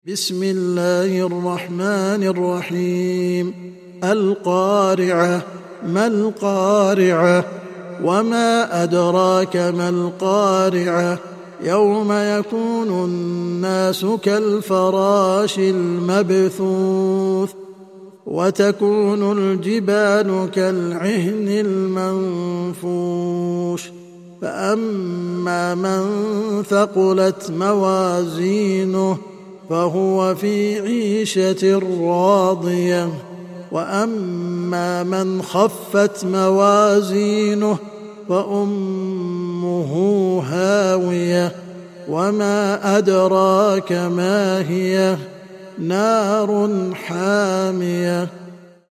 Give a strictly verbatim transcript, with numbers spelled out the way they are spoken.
بسم الله الرحمن الرحيم. القارعة. ما القارعة؟ وما أدراك ما القارعة؟ يوم يكون الناس كالفراش المبثوث وتكون الجبال كالعهن المنفوش فأما من ثقلت موازينه فهو في عيشة راضية وأما من خفت موازينه فأمه هاوية وما أدراك ما هي نار حامية